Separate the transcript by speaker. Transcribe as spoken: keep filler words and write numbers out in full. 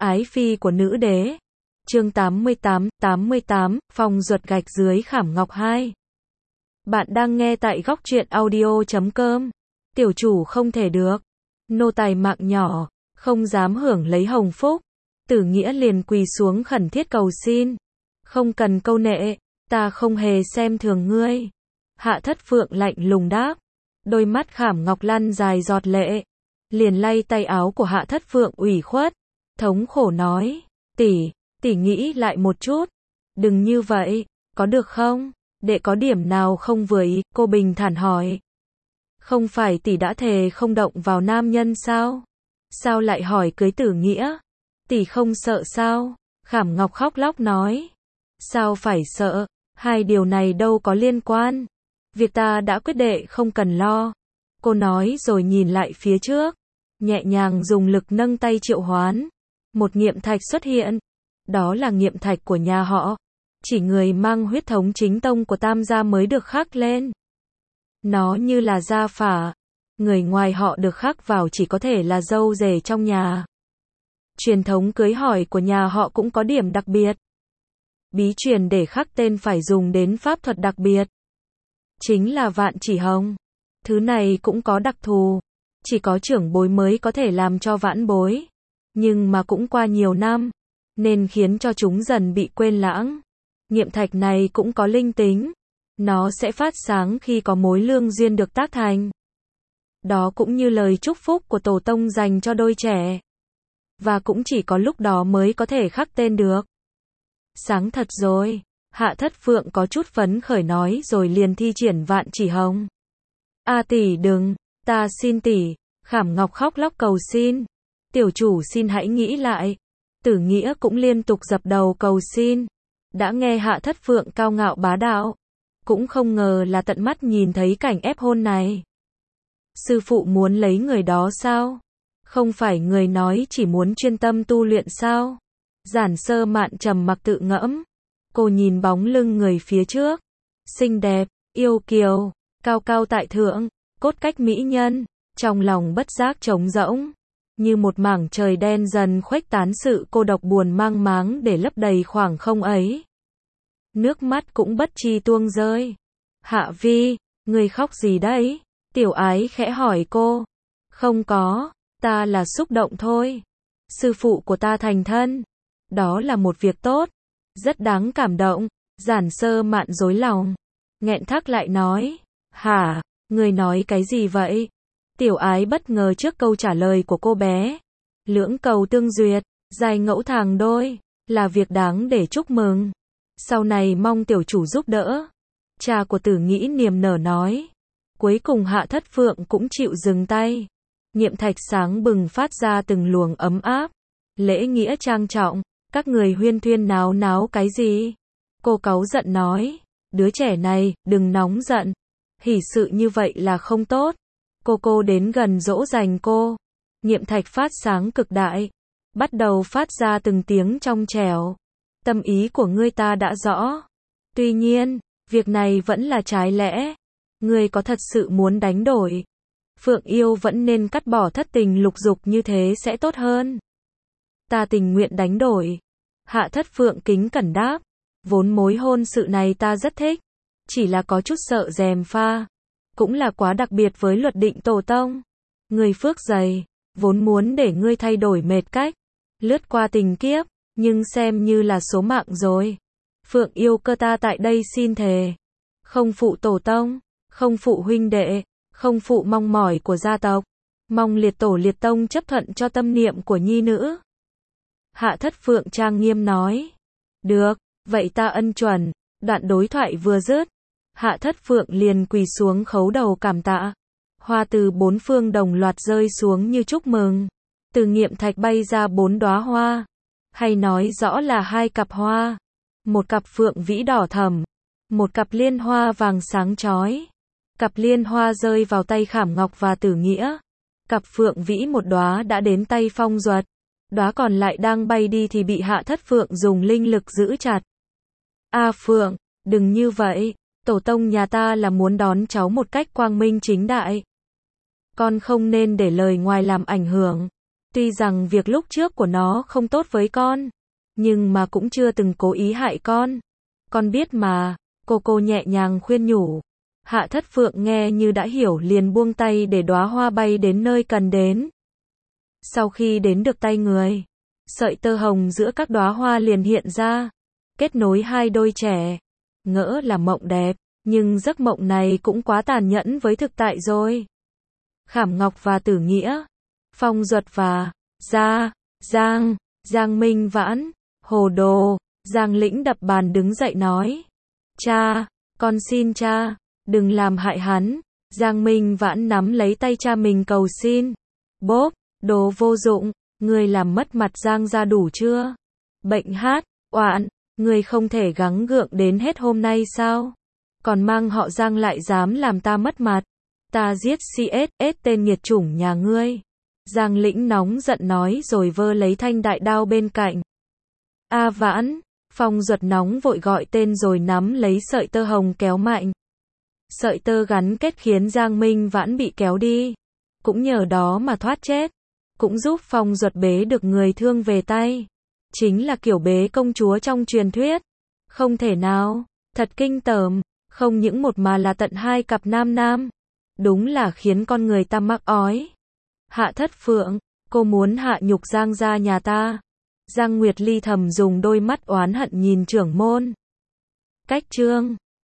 Speaker 1: Ái phi của nữ đế. Chương tám mươi tám, tám mươi tám, phòng ruột gạch dưới khảm ngọc hai. Bạn đang nghe tại góc truyện audio chấm com. Tiểu chủ không thể được. Nô tài mạng nhỏ, không dám hưởng lấy hồng phúc. Tử Nghĩa liền quỳ xuống khẩn thiết cầu xin. Không cần câu nệ, ta không hề xem thường ngươi. Hạ Thất Phượng lạnh lùng đáp. Đôi mắt khảm ngọc lăn dài giọt lệ. Liền lay tay áo của Hạ Thất Phượng ủy khuất. Thống khổ nói, tỷ, tỷ nghĩ lại một chút. Đừng như vậy, có được không? Đệ có điểm nào không vừa ý? Cô bình thản hỏi. Không phải tỷ đã thề không động vào nam nhân sao? Sao lại hỏi cưới Tử Nghĩa? Tỷ không sợ sao? Khảm ngọc khóc lóc nói. Sao phải sợ? Hai điều này đâu có liên quan. Việc ta đã quyết đệ không cần lo. Cô nói rồi nhìn lại phía trước. Nhẹ nhàng dùng lực nâng tay triệu hoán. Một nghiệm thạch xuất hiện. Đó là nghiệm thạch của nhà họ. Chỉ người mang huyết thống chính tông của Tam gia mới được khắc lên. Nó như là gia phả. Người ngoài họ được khắc vào chỉ có thể là dâu rể trong nhà. Truyền thống cưới hỏi của nhà họ cũng có điểm đặc biệt. Bí truyền để khắc tên phải dùng đến pháp thuật đặc biệt. Chính là vạn chỉ hồng. Thứ này cũng có đặc thù. Chỉ có trưởng bối mới có thể làm cho vãn bối. Nhưng mà cũng qua nhiều năm. Nên khiến cho chúng dần bị quên lãng. Nghiệm thạch này cũng có linh tính. Nó sẽ phát sáng khi có mối lương duyên được tác thành. Đó cũng như lời chúc phúc của tổ tông dành cho đôi trẻ. Và cũng chỉ có lúc đó mới có thể khắc tên được. Sáng thật rồi. Hạ Thất Phượng có chút phấn khởi nói rồi liền thi triển vạn chỉ hồng. A tỷ đừng, ta xin tỷ. Khảm ngọc khóc lóc cầu xin. Tiểu chủ xin hãy nghĩ lại. Tử Nghĩa cũng liên tục dập đầu cầu xin. Đã nghe Hạ Thất Phượng cao ngạo bá đạo. Cũng không ngờ là tận mắt nhìn thấy cảnh ép hôn này. Sư phụ muốn lấy người đó sao? Không phải người nói chỉ muốn chuyên tâm tu luyện sao? Giản Sơ Mạn trầm mặc tự ngẫm. Cô nhìn bóng lưng người phía trước. Xinh đẹp, yêu kiều, cao cao tại thượng, cốt cách mỹ nhân. Trong lòng bất giác trống rỗng. Như một mảng trời đen dần khuếch tán sự cô độc buồn mang máng để lấp đầy khoảng không ấy. Nước mắt cũng bất chi tuông rơi. Hạ Vi, người khóc gì đấy? Tiểu Ái khẽ hỏi cô. Không có, ta là xúc động thôi. Sư phụ của ta thành thân. Đó là một việc tốt. Rất đáng cảm động. Giản Sơ Mạn rối lòng. Nghẹn thắc lại nói. Hả, người nói cái gì vậy? Tiểu Ái bất ngờ trước câu trả lời của cô bé. Lưỡng cầu tương duyệt, giai ngẫu thàng đôi, là việc đáng để chúc mừng. Sau này mong tiểu chủ giúp đỡ. Cha của Tử Nghĩ niềm nở nói. Cuối cùng Hạ Thất Phượng cũng chịu dừng tay. Nghiệm thạch sáng bừng phát ra từng luồng ấm áp. Lễ nghĩa trang trọng, các người huyên thuyên náo náo cái gì? Cô cáu giận nói. Đứa trẻ này, đừng nóng giận. Hỉ sự như vậy là không tốt. Cô cô đến gần dỗ dành cô. Nghiệm thạch phát sáng cực đại. Bắt đầu phát ra từng tiếng trong trẻo. Tâm ý của ngươi ta đã rõ. Tuy nhiên, việc này vẫn là trái lẽ. Ngươi có thật sự muốn đánh đổi? Phượng yêu vẫn nên cắt bỏ thất tình lục dục như thế sẽ tốt hơn. Ta tình nguyện đánh đổi. Hạ Thất Phượng kính cẩn đáp. Vốn mối hôn sự này ta rất thích. Chỉ là có chút sợ gièm pha. Cũng là quá đặc biệt với luật định tổ tông. Người phước dày, vốn muốn để ngươi thay đổi mệt cách. Lướt qua tình kiếp, nhưng xem như là số mạng rồi. Phượng yêu cơ ta tại đây xin thề. Không phụ tổ tông, không phụ huynh đệ, không phụ mong mỏi của gia tộc. Mong liệt tổ liệt tông chấp thuận cho tâm niệm của nhi nữ. Hạ Thất Phượng trang nghiêm nói. Được, vậy ta ân chuẩn. Đoạn đối thoại vừa dứt. Hạ Thất Phượng liền quỳ xuống khấu đầu cảm tạ. Hoa từ bốn phương đồng loạt rơi xuống như chúc mừng. Từ nghiệm thạch bay ra bốn đóa hoa. Hay nói rõ là hai cặp hoa. Một cặp phượng vĩ đỏ thẫm. Một cặp liên hoa vàng sáng chói. Cặp liên hoa rơi vào tay Khảm Ngọc và Tử Nghĩa. Cặp phượng vĩ một đóa đã đến tay Phong Duật. Đóa còn lại đang bay đi thì bị Hạ Thất Phượng dùng linh lực giữ chặt. A Phượng, đừng như vậy. Tổ tông nhà ta là muốn đón cháu một cách quang minh chính đại. Con không nên để lời ngoài làm ảnh hưởng. Tuy rằng việc lúc trước của nó không tốt với con, nhưng mà cũng chưa từng cố ý hại con. Con biết mà, cô cô nhẹ nhàng khuyên nhủ. Hạ Thất Phượng nghe như đã hiểu liền buông tay để đóa hoa bay đến nơi cần đến. Sau khi đến được tay người, sợi tơ hồng giữa các đóa hoa liền hiện ra, kết nối hai đôi trẻ. Ngỡ là mộng đẹp, nhưng giấc mộng này cũng quá tàn nhẫn với thực tại rồi. Khảm Ngọc và Tử Nghĩa, Phong Duật và Gia, Giang, Giang Minh Vãn, hồ đồ. Giang Lĩnh đập bàn đứng dậy nói. Cha, con xin cha, đừng làm hại hắn. Giang Minh Vãn nắm lấy tay cha mình cầu xin. Bốp, đồ vô dụng, ngươi làm mất mặt Giang gia đủ chưa? Bệnh hát, oạn, ngươi không thể gắng gượng đến hết hôm nay sao? Còn mang họ Giang lại dám làm ta mất mặt. Ta giết xê ét ét tên nghiệt chủng nhà ngươi. Giang Lĩnh nóng giận nói rồi vơ lấy thanh đại đao bên cạnh. A Vãn, Phong Duật nóng vội gọi tên rồi nắm lấy sợi tơ hồng kéo mạnh. Sợi tơ gắn kết khiến Giang Minh Vãn bị kéo đi. Cũng nhờ đó mà thoát chết. Cũng giúp Phong Duật bế được người thương về tay. Chính là kiểu bế công chúa trong truyền thuyết. Không thể nào, thật kinh tởm, không những một mà là tận hai cặp nam nam. Đúng là khiến con người ta mắc ói. Hạ Thất Phượng, cô muốn hạ nhục Giang gia nhà ta. Giang Nguyệt Ly thầm dùng đôi mắt oán hận nhìn trưởng môn. Cách chương